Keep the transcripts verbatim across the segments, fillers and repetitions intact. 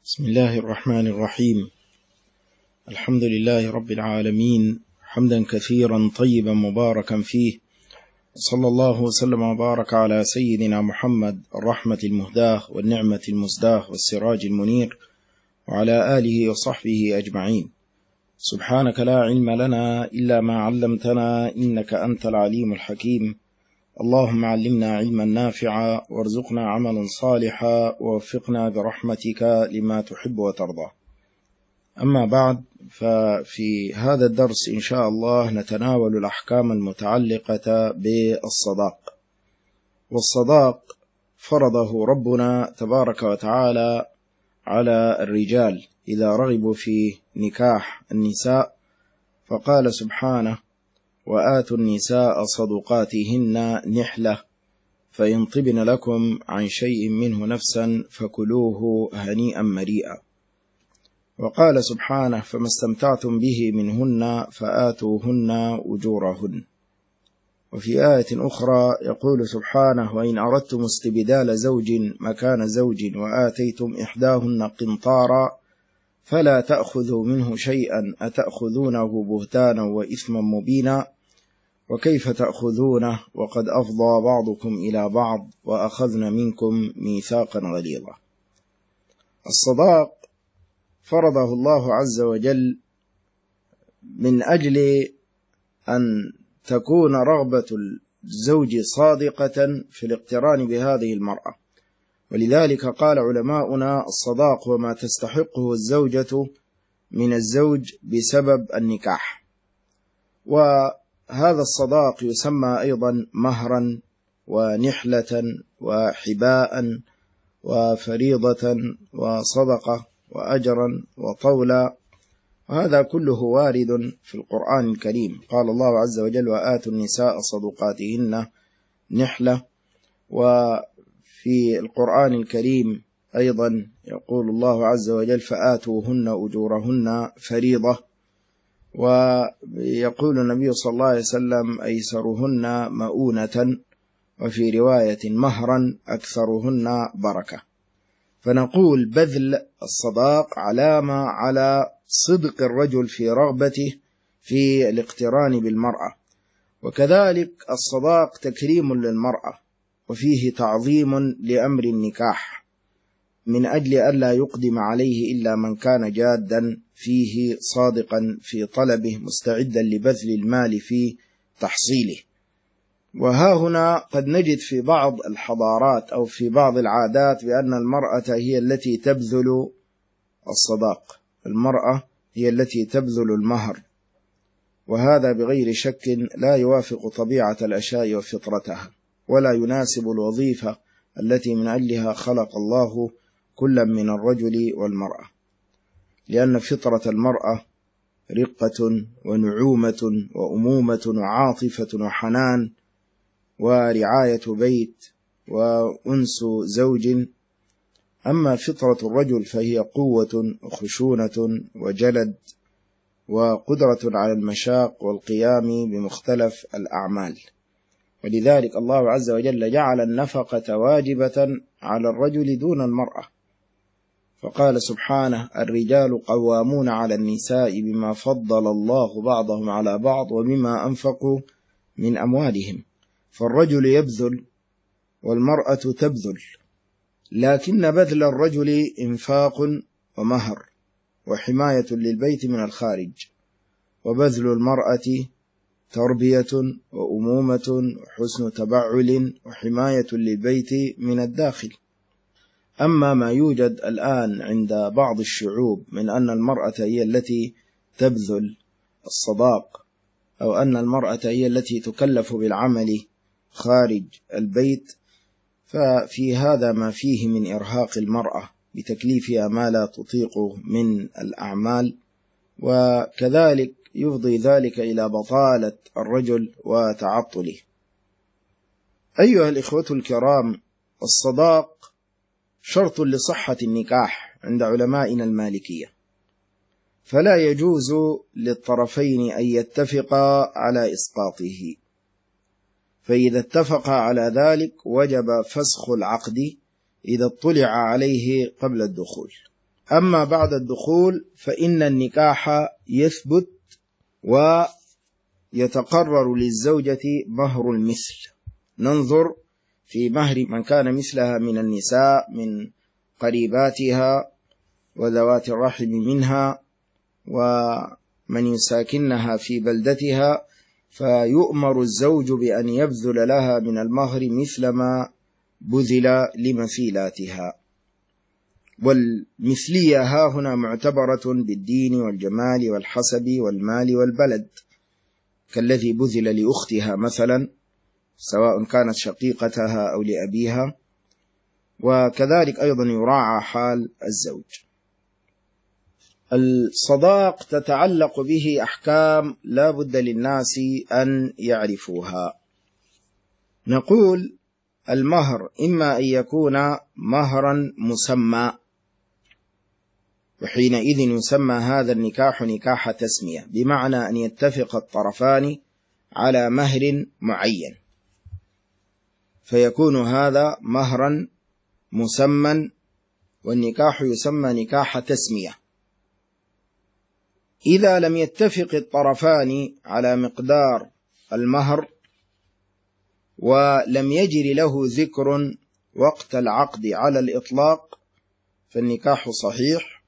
بسم الله الرحمن الرحيم. الحمد لله رب العالمين، حمدا كثيرا طيبا مباركا فيه، صلى الله وسلم وبارك على سيدنا محمد الرحمة المهداة والنعمة المزداة والسراج المنير، وعلى آله وصحبه أجمعين. سبحانك لا علم لنا إلا ما علمتنا، إنك أنت العليم الحكيم. اللهم علمنا علما نافعا، وارزقنا عملا صالحا، ووفقنا برحمتك لما تحب وترضى. أما بعد، ففي هذا الدرس إن شاء الله نتناول الأحكام المتعلقة بالصداق. والصداق فرضه ربنا تبارك وتعالى على الرجال إذا رغبوا في نكاح النساء، فقال سبحانه: وآتوا النساء صدقاتهن نحلة، فإن طبن لكم عن شيء منه نفسا فكلوه هنيئا مريئا. وقال سبحانه: فما استمتعتم به منهن فآتوهن أجورهن. وفي آية أخرى يقول سبحانه: وإن أردتم استبدال زوج مكان زوج وآتيتم إحداهن قنطارا فلا تأخذوا منه شيئا أتأخذونه بهتانا وإثما مبينا، وكيف تأخذونه وقد أفضى بعضكم إلى بعض وأخذن منكم ميثاقا غليظا. الصداق فرضه الله عز وجل من أجل أن تكون رغبة الزوج صادقة في الاقتران بهذه المرأة، ولذلك قال علماؤنا: الصداق وما تستحقه الزوجة من الزوج بسبب النكاح. وهذا الصداق يسمى أيضا مهرا ونحلة وحباء وفريضة وصدقة وأجرا وطولا، وهذا كله وارد في القرآن الكريم. قال الله عز وجل: وآتوا النساء صدقاتهن نحلة. وفي القرآن الكريم أيضا يقول الله عز وجل: فآتوهن أجورهن فريضة. ويقول النبي صلى الله عليه وسلم: أيسرهن مؤونة، وفي رواية مهرا أكثرهن بركة. فنقول بذل الصداق علامة على صدق الرجل في رغبته في الاقتران بالمرأة، وكذلك الصداق تكريم للمرأة وفيه تعظيم لأمر النكاح، من أجل ألا يقدم عليه إلا من كان جادا فيه صادقا في طلبه مستعدا لبذل المال في تحصيله. وها هنا قد نجد في بعض الحضارات أو في بعض العادات بأن المرأة هي التي تبذل الصداق، المرأة هي التي تبذل المهر، وهذا بغير شك لا يوافق طبيعة الأشياء وفطرتها، ولا يناسب الوظيفة التي من أجلها خلق الله كل من الرجل والمرأة، لأن فطرة المرأة رقة ونعومة وأمومة وعاطفة وحنان ورعاية بيت وأنس زوج. أما فطرة الرجل فهي قوة وخشونة وجلد وقدرة على المشاق والقيام بمختلف الأعمال. ولذلك الله عز وجل جعل النفقة واجبة على الرجل دون المرأة، فقال سبحانه: الرجال قوامون على النساء بما فضل الله بعضهم على بعض وبما أنفقوا من أموالهم. فالرجل يبذل والمرأة تبذل، لكن بذل الرجل إنفاق ومهر وحماية للبيت من الخارج، وبذل المرأة تربية وأمومة وحسن تبعل وحماية للبيت من الداخل. أما ما يوجد الآن عند بعض الشعوب من أن المرأة هي التي تبذل الصداق، أو أن المرأة هي التي تكلف بالعمل خارج البيت، ففي هذا ما فيه من إرهاق المرأة بتكليفها ما لا تطيق من الأعمال، وكذلك يفضي ذلك إلى بطالة الرجل وتعطله. أيها الإخوة الكرام، الصداق شرط لصحة النكاح عند علمائنا المالكية، فلا يجوز للطرفين أن يتفقا على إسقاطه، فإذا اتفقا على ذلك وجب فسخ العقد إذا اطلع عليه قبل الدخول. أما بعد الدخول فإن النكاح يثبت ويتقرر للزوجة مهر المثل. ننظر في مهر من كان مثلها من النساء من قريباتها وذوات الرحم منها ومن يساكنها في بلدتها، فيؤمر الزوج بأن يبذل لها من المهر مثل ما بذل لمثيلاتها. والمثلية ها هنا معتبرة بالدين والجمال والحسب والمال والبلد، كالذي بذل لأختها مثلا سواء كانت شقيقتها أو لأبيها، وكذلك أيضا يراعى حال الزوج. الصداق تتعلق به أحكام لا بد للناس أن يعرفوها. نقول المهر إما أن يكون مهرا مسمى، وحينئذ يسمى هذا النكاح نكاح تسمية، بمعنى أن يتفق الطرفان على مهر معين فيكون هذا مهرا مسمى، والنكاح يسمى نكاح تسمية. إذا لم يتفق الطرفان على مقدار المهر ولم يجري له ذكر وقت العقد على الإطلاق فالنكاح صحيح،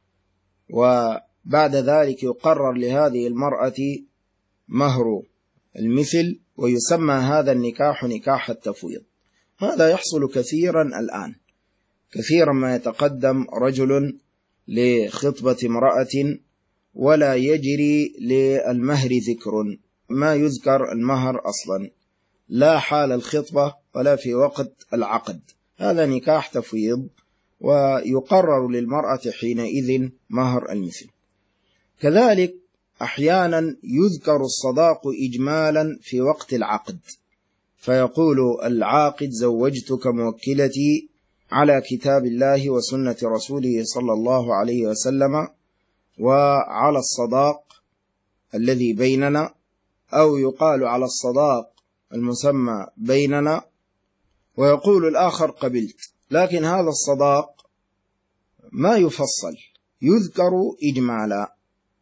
وبعد ذلك يقرر لهذه المرأة مهر المثل، ويسمى هذا النكاح نكاح التفويض. هذا يحصل كثيرا الآن، كثيرا ما يتقدم رجل لخطبة امرأة ولا يجري للمهر ذكر، ما يذكر المهر أصلا لا حال الخطبة ولا في وقت العقد، هذا نكاح تفويض، ويقرر للمرأة حينئذ مهر المثل. كذلك أحيانا يذكر الصداق إجمالا في وقت العقد، فيقول العاقد زوجتك موكلتي على كتاب الله وسنة رسوله صلى الله عليه وسلم وعلى الصداق الذي بيننا، أو يقال على الصداق المسمى بيننا، ويقول الآخر قبلت، لكن هذا الصداق ما يفصل، يذكر إجمالا.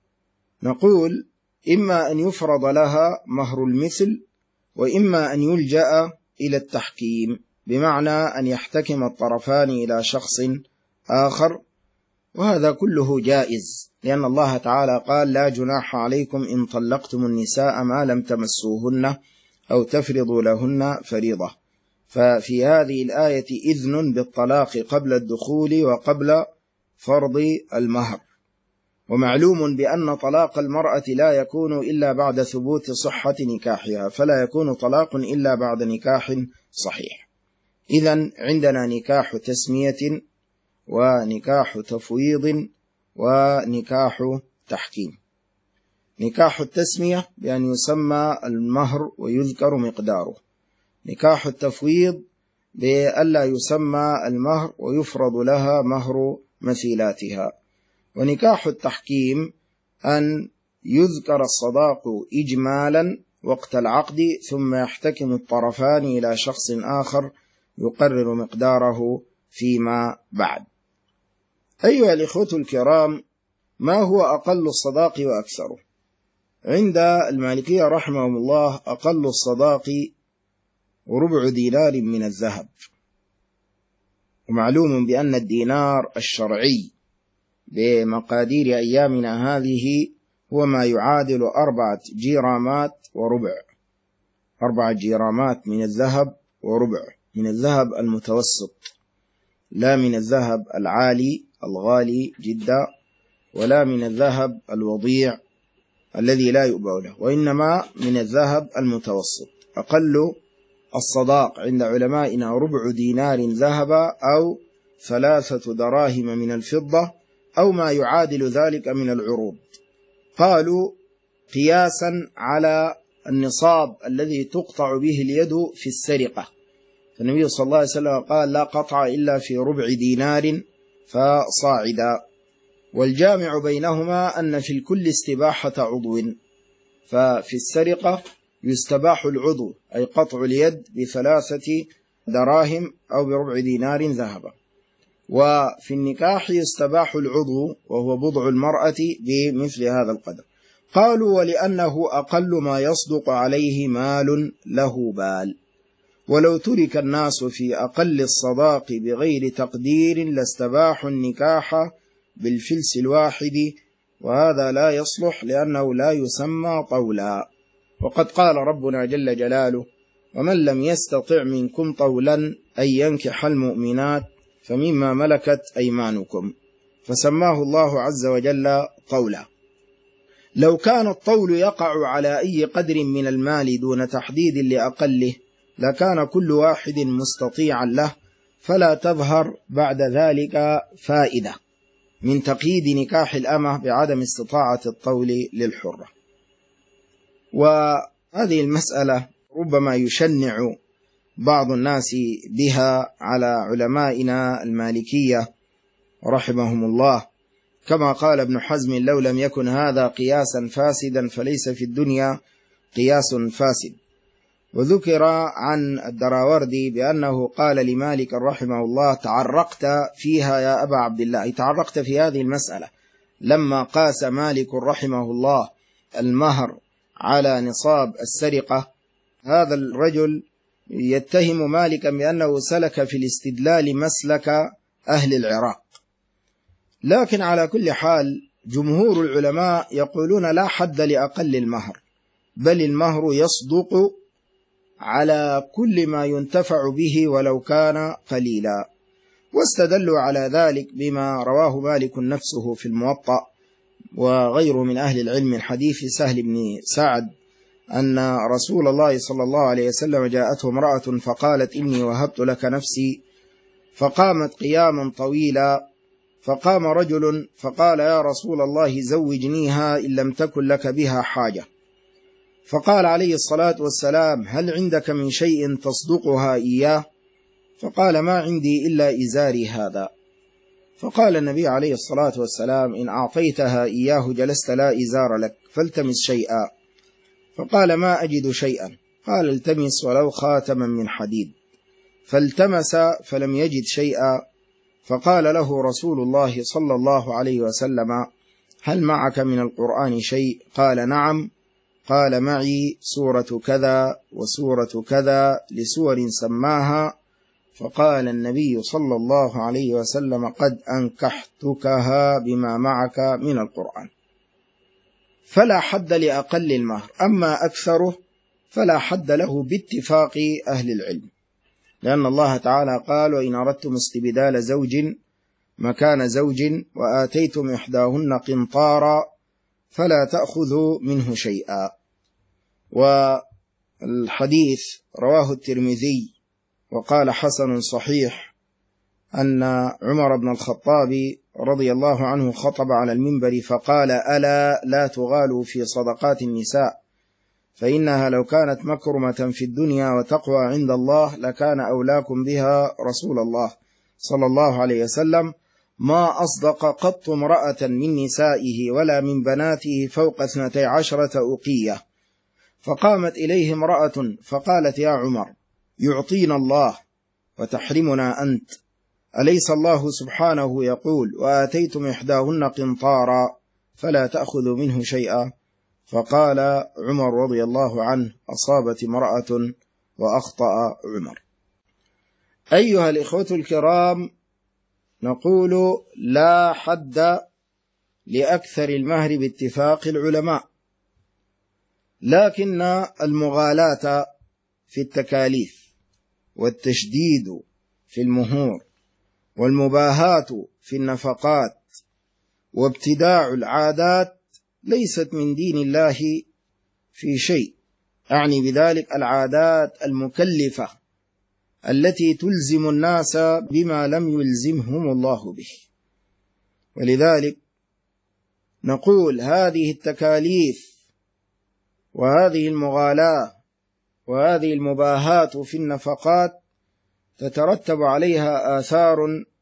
نقول إما أن يفرض لها مهر المثل، وإما أن يلجأ إلى التحكيم، بمعنى أن يحتكم الطرفان إلى شخص آخر، وهذا كله جائز، لأن الله تعالى قال لا جناح عليكم إن طلقتم النساء ما لم تمسوهن أو تفرضوا لهن فريضة. ففي هذه الآية إذن بالطلاق قبل الدخول وقبل فرض المهر، ومعلوم بأن طلاق المرأة لا يكون إلا بعد ثبوت صحة نكاحها، فلا يكون طلاق إلا بعد نكاح صحيح. إذن عندنا نكاح تسمية ونكاح تفويض ونكاح تحكيم. نكاح التسمية بأن يسمى المهر ويذكر مقداره، نكاح التفويض بألا يسمى المهر ويفرض لها مهر مثيلاتها، ونكاح التحكيم أن يذكر الصداق إجمالا وقت العقد ثم يحتكم الطرفان إلى شخص آخر يقرر مقداره فيما بعد. أيها الإخوة الكرام، ما هو أقل الصداق وأكثره؟ عند المالكية رحمهم الله أقل الصداق ربع دينار من الذهب، ومعلوم بأن الدينار الشرعي بمقادير أيامنا هذه هو ما يعادل أربعة جيرامات وربع، أربعة جيرامات من الذهب وربع، من الذهب المتوسط، لا من الذهب العالي الغالي جدا، ولا من الذهب الوضيع الذي لا يؤبأ له، وإنما من الذهب المتوسط. أقل الصداق عند علمائنا ربع دينار ذهبا أو ثلاثة دراهم من الفضة أو ما يعادل ذلك من العروض. قالوا قياسا على النصاب الذي تقطع به اليد في السرقة، فالنبي صلى الله عليه وسلم قال لا قطع إلا في ربع دينار فصاعدا. والجامع بينهما أن في الكل استباحة عضو، ففي السرقة يستباح العضو أي قطع اليد بثلاثة دراهم أو بربع دينار ذهبا، وفي النكاح يستباح العضو وهو بضع المرأة بمثل هذا القدر. قالوا ولأنه أقل ما يصدق عليه مال له بال، ولو ترك الناس في أقل الصداق بغير تقدير لاستباحوا النكاح بالفلس الواحد، وهذا لا يصلح لأنه لا يسمى طولا. وقد قال ربنا جل جلاله: ومن لم يستطع منكم طولا أن ينكح المؤمنات فمما ملكت أيمانكم، فسماه الله عز وجل طولا. لو كان الطول يقع على أي قدر من المال دون تحديد لأقله لكان كل واحد مستطيعا له، فلا تظهر بعد ذلك فائدة من تقييد نكاح الأمة بعدم استطاعة الطول للحرة. وهذه المسألة ربما يشنع بعض الناس بها على علمائنا المالكية رحمهم الله، كما قال ابن حزم: لو لم يكن هذا قياسا فاسدا فليس في الدنيا قياس فاسد. وذكر عن الدراوردي بأنه قال لمالك رحمه الله: تعرقت فيها يا أبا عبد الله، تعرقت في هذه المسألة لما قاس مالك رحمه الله المهر على نصاب السرقة. هذا الرجل يتهم مالكا بأنه سلك في الاستدلال مسلك أهل العراق. لكن على كل حال جمهور العلماء يقولون لا حد لأقل المهر، بل المهر يصدق على كل ما ينتفع به ولو كان قليلا. واستدلوا على ذلك بما رواه مالك نفسه في الموطأ وغيره من أهل العلم من حديث سهل بن سعد أن رسول الله صلى الله عليه وسلم جاءته امرأة فقالت: إني وهبت لك نفسي، فقامت قياما طويلا، فقام رجل فقال: يا رسول الله زوجنيها إن لم تكن لك بها حاجة. فقال عليه الصلاة والسلام: هل عندك من شيء تصدقها إياه؟ فقال: ما عندي إلا إزاري هذا. فقال النبي عليه الصلاة والسلام: إن أعطيتها إياه جلست لا إزار لك، فالتمس شيئا. فقال: ما أجد شيئا. قال: التمس ولو خاتما من حديد. فالتمس فلم يجد شيئا. فقال له رسول الله صلى الله عليه وسلم: هل معك من القرآن شيء؟ قال: نعم. قال: معي سورة كذا وسورة كذا لسور سماها. فقال النبي صلى الله عليه وسلم: قد أنكحتكها بما معك من القرآن. فلا حد لأقل المهر، أما أكثره فلا حد له باتفاق أهل العلم، لأن الله تعالى قال: وإن أردتم استبدال زوج مكان زوج وآتيتم إحداهن قنطارا فلا تأخذوا منه شيئا. والحديث رواه الترمذي وقال حسن صحيح أن عمر بن الخطاب رضي الله عنه خطب على المنبر فقال: ألا لا تغالوا في صدقات النساء، فإنها لو كانت مكرمة في الدنيا وتقوى عند الله لكان أولاكم بها رسول الله صلى الله عليه وسلم، ما أصدق قط امرأة من نسائه ولا من بناته فوق اثنتي عشرة أقية. فقامت إليه امرأة فقالت: يا عمر، يعطينا الله وتحرمنا أنت، أليس الله سبحانه يقول: وآتيتم إحداهن قنطارا فلا تأخذوا منه شيئا؟ فقال عمر رضي الله عنه: أصابت امرأة وأخطأ عمر. أيها الإخوة الكرام، نقول لا حد لأكثر المهر باتفاق العلماء، لكن المغالاة في التكاليف والتشديد في المهور والمباهاة في النفقات وابتداع العادات ليست من دين الله في شيء، أعني بذلك العادات المكلفة التي تلزم الناس بما لم يلزمهم الله به. ولذلك نقول هذه التكاليف وهذه المغالاة وهذه المباهات في النفقات تترتب عليها آثار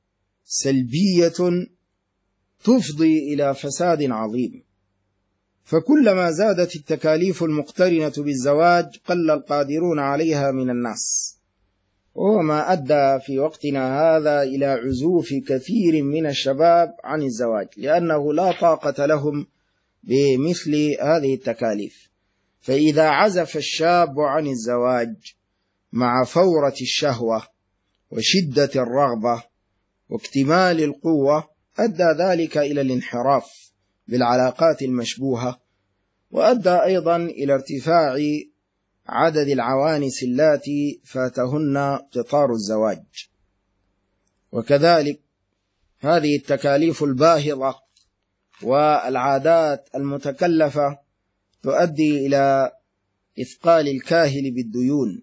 سلبية تفضي إلى فساد عظيم. فكلما زادت التكاليف المقترنة بالزواج قل القادرون عليها من الناس، وهو ما أدى في وقتنا هذا إلى عزوف كثير من الشباب عن الزواج، لأنه لا طاقة لهم بمثل هذه التكاليف. فإذا عزف الشاب عن الزواج مع فورة الشهوة وشدة الرغبة واكتمال القوة، أدى ذلك إلى الانحراف بالعلاقات المشبوهة، وأدى أيضا إلى ارتفاع عدد العوانس اللاتي فاتهن قطار الزواج. وكذلك هذه التكاليف الباهظة والعادات المتكلفة تؤدي إلى إثقال الكاهل بالديون،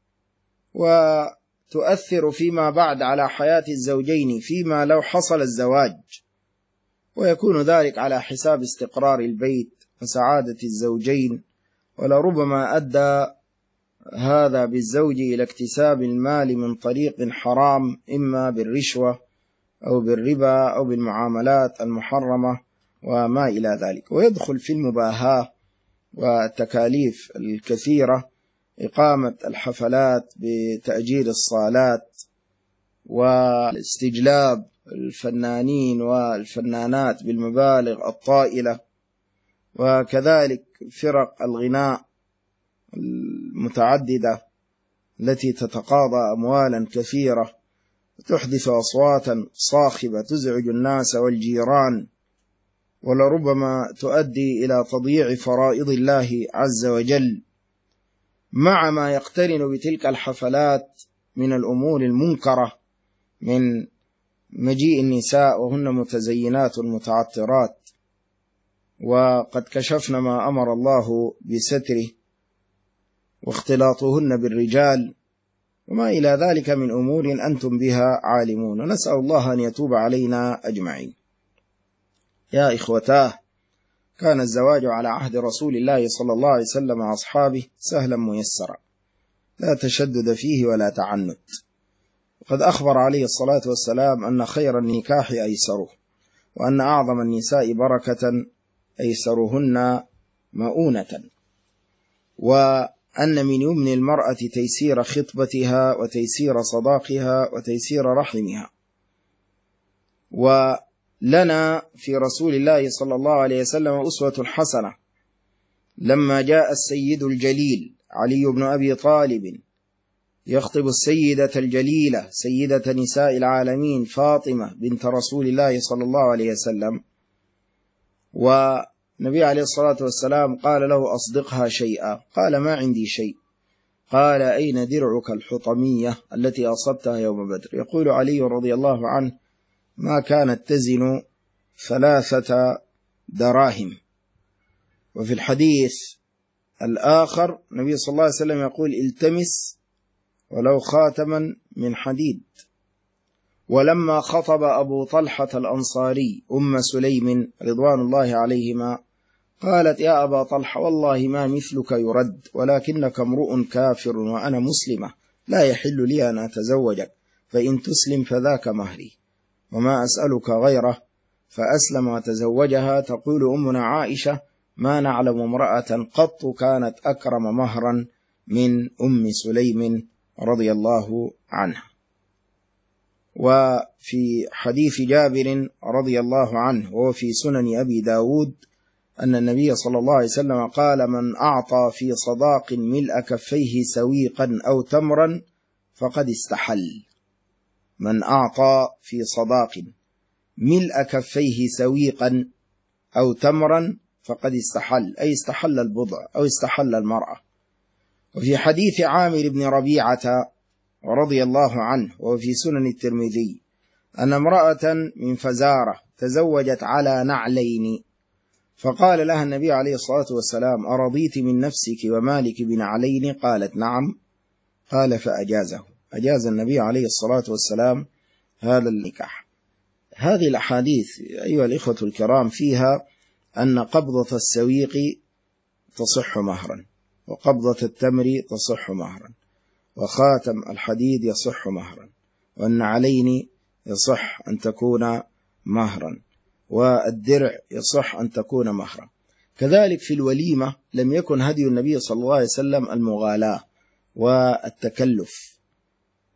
وتؤثر فيما بعد على حياة الزوجين فيما لو حصل الزواج، ويكون ذلك على حساب استقرار البيت وسعادة الزوجين، ولربما أدى هذا بالزوج إلى اكتساب المال من طريق حرام، إما بالرشوة أو بالربا أو بالمعاملات المحرمة وما إلى ذلك. ويدخل في المباهاة والتكاليف الكثيرة إقامة الحفلات بتأجير الصالات واستجلاب الفنانين والفنانات بالمبالغ الطائلة، وكذلك فرق الغناء المتعددة التي تتقاضى أموالا كثيرة وتحدث أصواتا صاخبة تزعج الناس والجيران، ولربما تؤدي إلى تضييع فرائض الله عز وجل، مع ما يقترن بتلك الحفلات من الأمور المنكرة من مجيء النساء وهن متزينات متعطرات، وقد كشفنا ما أمر الله بستره، واختلاطهن بالرجال وما إلى ذلك من أمور أنتم بها عالمون، ونسأل الله أن يتوب علينا أجمعين. يا إخوتاه، كان الزواج على عهد رسول الله صلى الله عليه وسلم وأصحابه سهلا ميسرا، لا تشدد فيه ولا تعنت. وقد أخبر عليه الصلاة والسلام أن خير النكاح أيسره، وأن أعظم النساء بركة أيسرهن مؤونة، وأن من يمن المرأة تيسير خطبتها وتيسير صداقها وتيسير رحمها. ولنا في رسول الله صلى الله عليه وسلم أسوة حسنة لما جاء السيد الجليل علي بن أبي طالب يخطب السيدة الجليلة سيدة نساء العالمين فاطمة بنت رسول الله صلى الله عليه وسلم، والنبي عليه الصلاة والسلام قال له أصدقها شيئا، قال ما عندي شيء. قال أين درعك الحطمية التي أصبتها يوم بدر؟ يقول علي رضي الله عنه ما كانت تزن ثلاثة دراهم. وفي الحديث الآخر النبي صلى الله عليه وسلم يقول التمس ولو خاتما من حديد. ولما خطب أبو طلحة الأنصاري أم سليم رضوان الله عليهما قالت يا أبا طلحة والله ما مثلك يرد، ولكنك امرؤ كافر وأنا مسلمة، لا يحل لي أن أتزوجك، فإن تسلم فذاك مهري، وما أسألك غيره. فأسلم وتزوجها. تقول أمنا عائشة ما نعلم امرأة قط كانت أكرم مهرا من أم سليم رضي الله عنها. وفي حديث جابر رضي الله عنه وفي سنن أبي داود أن النبي صلى الله عليه وسلم قال من أعطى في صداق ملء كفيه سويقا أو تمرا فقد استحل. من أعطى في صداق ملء كفيه سويقا أو تمرا فقد استحل، أي استحل البضع أو استحل المرأة. وفي حديث عامر بن ربيعة رضي الله عنه وفي سنن الترمذي أن امرأة من فزارة تزوجت على نعلين، فقال لها النبي عليه الصلاة والسلام أرضيت من نفسك ومالك بنعلين؟ قالت نعم. قال فأجازه، أجاز النبي عليه الصلاة والسلام هذا النكاح. هذه الأحاديث أيها الإخوة الكرام فيها أن قبضة السويق تصح مهرا، وقبضة التمر تصح مهرا، وخاتم الحديد يصح مهرا، والنعلين يصح أن تكون مهرا، والدرع يصح أن تكون مهرا. كذلك في الوليمة لم يكن هدي النبي صلى الله عليه وسلم المغالاة والتكلف،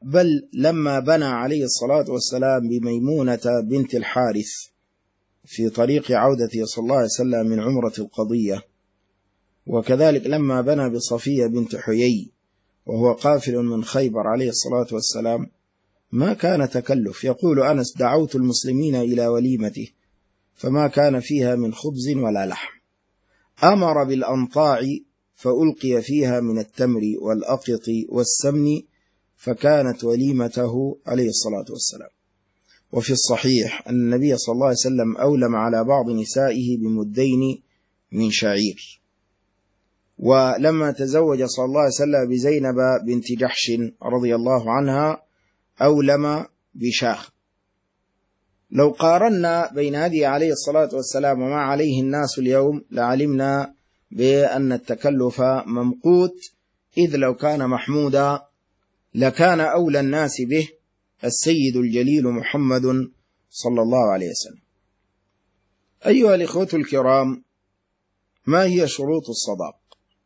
بل لما بنى عليه الصلاة والسلام بميمونة بنت الحارث في طريق عودته صلى الله عليه وسلم من عمرة القضية، وكذلك لما بنى بصفية بنت حيي وهو قافل من خيبر عليه الصلاة والسلام، ما كان تكلف. يقول أنس: دعوت المسلمين إلى وليمته فما كان فيها من خبز ولا لحم، أمر بالأنطاع فألقي فيها من التمر والأقط والسمن، فكانت وليمته عليه الصلاة والسلام. وفي الصحيح أن النبي صلى الله عليه وسلم أولم على بعض نسائه بمدين من شعير. ولما تزوج صلى الله عليه وسلم بزينب بنت جحش رضي الله عنها أولم بشاه. لو قارنا بين هذه عليه الصلاة والسلام وما عليه الناس اليوم لعلمنا بأن التكلف ممقوت، إذ لو كان محمودا لكان أولى الناس به السيد الجليل محمد صلى الله عليه وسلم. أيها الإخوة الكرام، ما هي شروط الصداق؟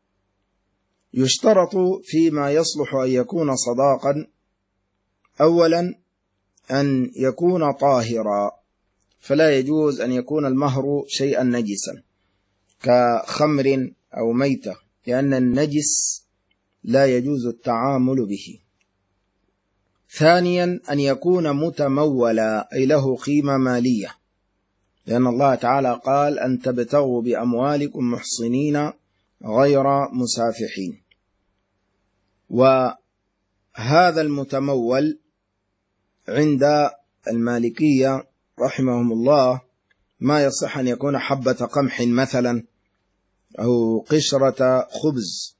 يشترط فيما يصلح أن يكون صداقا أولا أن يكون طاهرا، فلا يجوز أن يكون المهر شيئا نجسا كخمر أو ميتة، لأن النجس لا يجوز التعامل به. ثانيا أن يكون متمولا، أي له قيمة مالية، لأن الله تعالى قال: أن تبتغوا بأموالكم محصنين غير مسافحين. وهذا المتمول عند المالكية رحمهم الله ما يصح أن يكون حبة قمح مثلا أو قشرة خبز،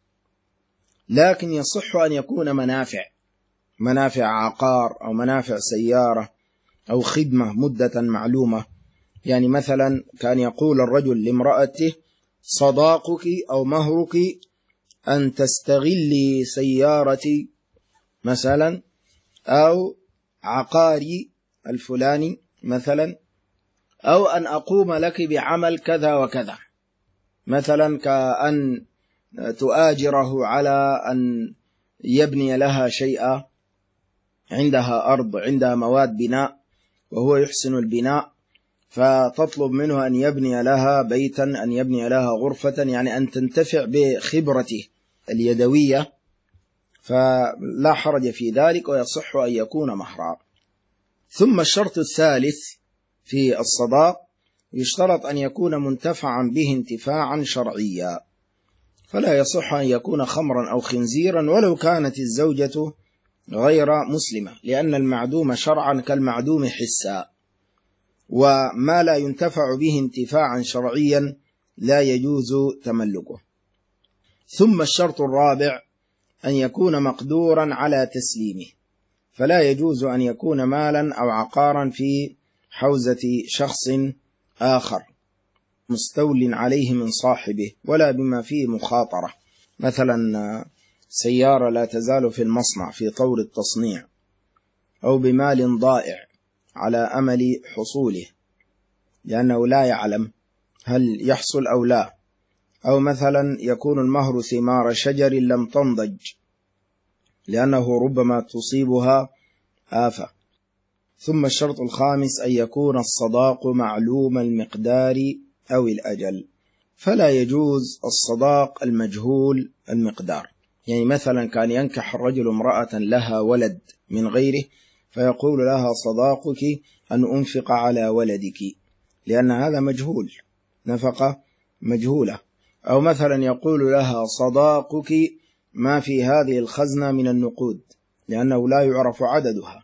لكن يصح أن يكون منافع منافع عقار أو منافع سيارة أو خدمة مدة معلومة. يعني مثلا كان يقول الرجل لامرأته: صداقك أو مهرك أن تستغلي سيارتي مثلا، أو عقاري الفلاني مثلا، أو أن أقوم لك بعمل كذا وكذا، مثلا كأن تؤاجره على أن يبني لها شيئا، عندها أرض، عندها مواد بناء وهو يحسن البناء، فتطلب منه أن يبني لها بيتا، أن يبني لها غرفة، يعني أن تنتفع بخبرته اليدوية، فلا حرج في ذلك ويصح أن يكون مهرا. ثم الشرط الثالث في الصداق: يشترط أن يكون منتفعا به انتفاعا شرعيا، فلا يصح أن يكون خمرا أو خنزيرا ولو كانت الزوجة غير مسلمة، لأن المعدوم شرعا كالمعدوم حسا، وما لا ينتفع به انتفاعا شرعيا لا يجوز تملكه. ثم الشرط الرابع أن يكون مقدورا على تسليمه، فلا يجوز أن يكون مالا أو عقارا في حوزة شخص آخر مستول عليه من صاحبه، ولا بما فيه مخاطرة، مثلا سيارة لا تزال في المصنع في طور التصنيع، أو بمال ضائع على أمل حصوله لأنه لا يعلم هل يحصل أو لا، أو مثلا يكون المهر ثمار شجر لم تنضج لأنه ربما تصيبها آفة. ثم الشرط الخامس أن يكون الصداق معلوم المقدار أو الأجل، فلا يجوز الصداق المجهول المقدار. يعني مثلا كان ينكح الرجل امرأة لها ولد من غيره فيقول لها: صداقك أن أنفق على ولدك، لأن هذا مجهول، نفقة مجهولة. أو مثلا يقول لها: صداقك ما في هذه الخزنة من النقود، لأنه لا يعرف عددها.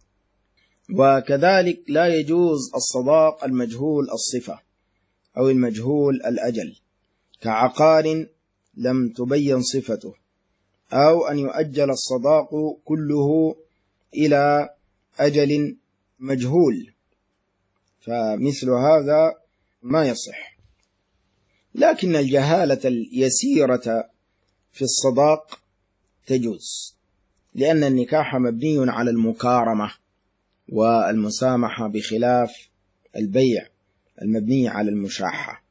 وكذلك لا يجوز الصداق المجهول الصفة أو المجهول الأجل، كعقار لم تبين صفته، أو أن يؤجل الصداق كله إلى أجل مجهول، فمثل هذا ما يصح. لكن الجهالة اليسيرة في الصداق تجوز، لأن النكاح مبني على المكارمة والمسامحة، بخلاف البيع المبني على المشاحة.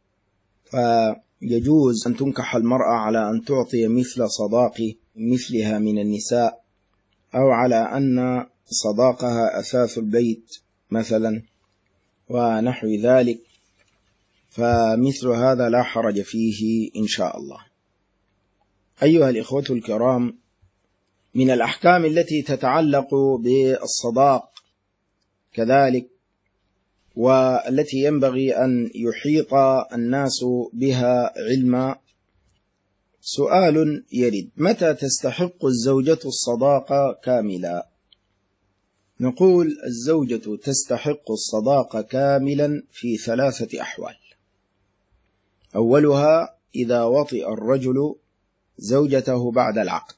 فيجوز أن تنكح المرأة على أن تعطي مثل صداق مثلها من النساء أو على أن صداقها أثاث البيت مثلا ونحو ذلك، فمثل هذا لا حرج فيه إن شاء الله. أيها الإخوة الكرام، من الأحكام التي تتعلق بالصداق كذلك والتي ينبغي أن يحيط الناس بها علما، سؤال يرد: متى تستحق الزوجة الصداق كاملا؟ نقول: الزوجة تستحق الصداق كاملا في ثلاثة أحوال. أولها إذا وطئ الرجل زوجته بعد العقد،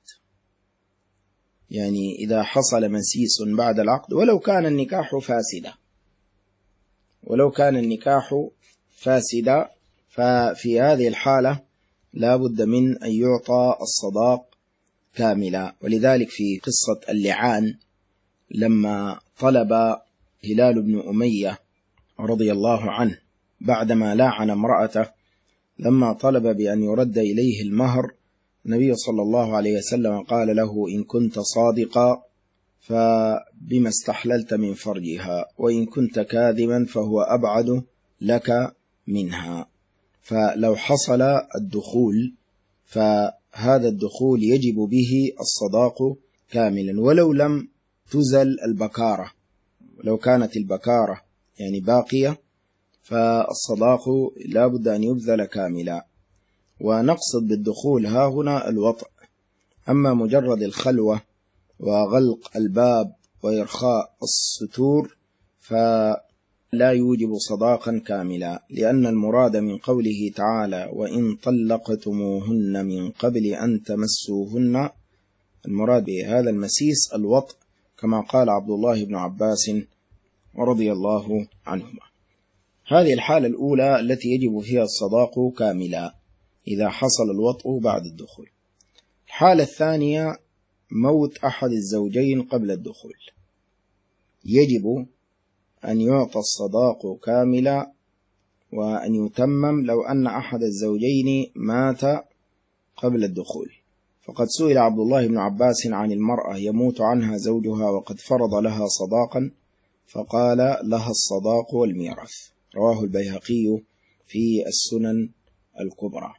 يعني إذا حصل مسيس بعد العقد ولو كان النكاح فاسدا، ولو كان النكاح فاسدا ففي هذه الحالة لا بد من أن يعطى الصداق كاملا. ولذلك في قصة اللعان لما طلب هلال بن أمية رضي الله عنه بعدما لاعن امرأته، لما طلب بأن يرد إليه المهر، النبي صلى الله عليه وسلم قال له: إن كنت صادقا فبما استحللت من فرجها، وإن كنت كاذبا فهو أبعد لك منها. فلو حصل الدخول فهذا الدخول يجب به الصداق كاملا، ولو لم تزل البكارة، لو كانت البكارة يعني باقية فالصداق لا بد أن يبذل كاملا. ونقصد بالدخول ها هنا الوطء، أما مجرد الخلوة وغلق الباب وإرخاء الستور فلا يوجب صداقا كاملا، لأن المراد من قوله تعالى: وإن طلقتموهن من قبل أن تمسوهن، المراد بهذا المسيس الوطء، كما قال عبد الله بن عباس رضي الله عنهما. هذه الحالة الأولى التي يجب فيها الصداق كاملا إذا حصل الوطء بعد الدخول. الحالة الثانية موت أحد الزوجين قبل الدخول، يجب أن يعطى الصداق كاملا وأن يتمم لو أن أحد الزوجين مات قبل الدخول. فقد سئل عبد الله بن عباس عن المرأة يموت عنها زوجها وقد فرض لها صداقا، فقال: لها الصداق والميراث. رواه البيهقي في السنن الكبرى.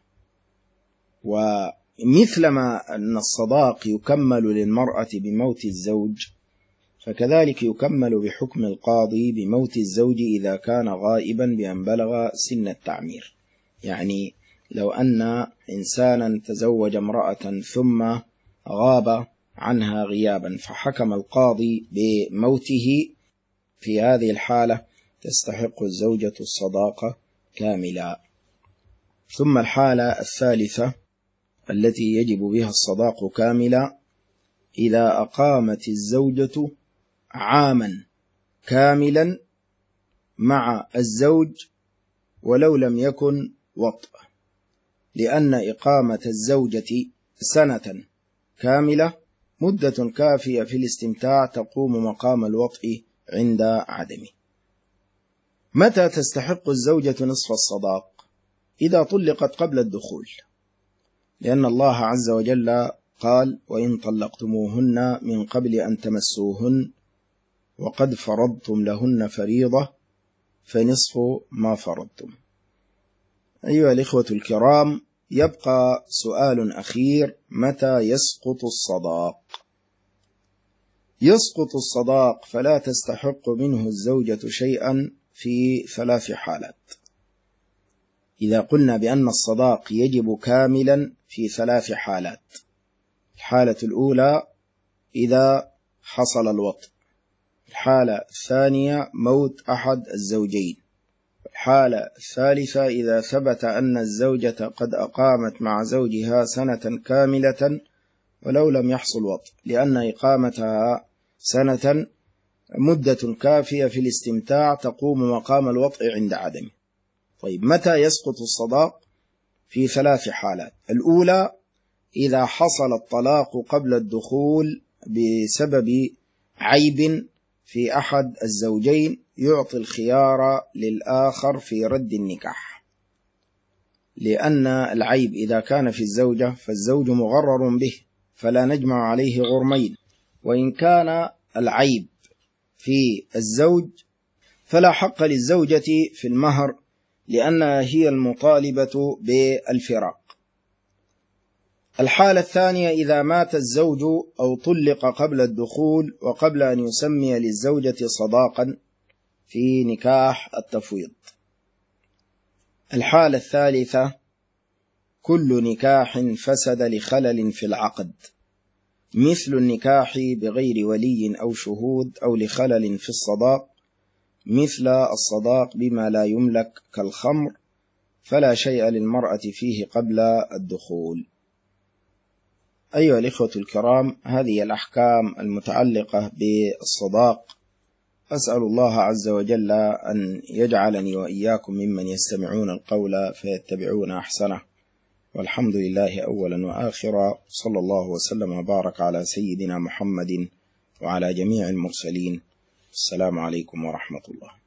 ومثلما أن الصداق يكمل للمرأة بموت الزوج، فكذلك يكمل بحكم القاضي بموت الزوج إذا كان غائبا بأن بلغ سن التعمير. يعني لو أن إنسانا تزوج امرأة ثم غاب عنها غيابا فحكم القاضي بموته، في هذه الحالة تستحق الزوجة الصداقة كاملا. ثم الحالة الثالثة التي يجب بها الصداق كاملا: إذا أقامت الزوجة عاما كاملا مع الزوج ولو لم يكن وطء، لأن إقامة الزوجة سنة كاملة مدة كافية في الاستمتاع تقوم مقام الوطء عند عدمه. متى تستحق الزوجة نصف الصداق؟ إذا طلقت قبل الدخول، لأن الله عز وجل قال: وإن طلقتموهن من قبل أن تمسوهن وقد فرضتم لهن فريضة فنصف ما فرضتم. أيها الإخوة الكرام، يبقى سؤال أخير: متى يسقط الصداق؟ يسقط الصداق فلا تستحق منه الزوجة شيئا في ثلاث حالات. إذا قلنا بأن الصداق يجب كاملا في ثلاث حالات: الحالة الأولى إذا حصل الوطء، الحالة الثانية موت أحد الزوجين، الحالة الثالثة إذا ثبت أن الزوجة قد أقامت مع زوجها سنة كاملة ولو لم يحصل وطء، لأن إقامتها سنة مدة كافية في الاستمتاع تقوم مقام الوطء عند عدمه. طيب، متى يسقط الصداق؟ في ثلاث حالات: الأولى إذا حصل الطلاق قبل الدخول بسبب عيب في أحد الزوجين يعطي الخيار للآخر في رد النكاح، لأن العيب إذا كان في الزوجة فالزوج مغرر به فلا نجمع عليه غرمين، وإن كان العيب في الزوج فلا حق للزوجة في المهر لأنها هي المطالبة بالفراق. الحالة الثانية إذا مات الزوج أو طلق قبل الدخول وقبل أن يسمي للزوجة صداقا في نكاح التفويض. الحالة الثالثة كل نكاح فسد لخلل في العقد، مثل النكاح بغير ولي أو شهود، أو لخلل في الصداق مثل الصداق بما لا يملك كالخمر، فلا شيء للمرأة فيه قبل الدخول. أيها الإخوة الكرام، هذه الأحكام المتعلقة بالصداق. أسأل الله عز وجل أن يجعلني وإياكم ممن يستمعون القول فيتبعون أحسنه، والحمد لله أولا وآخرا، صلى الله وسلم وبارك على سيدنا محمد وعلى جميع المرسلين. السلام عليكم ورحمة الله.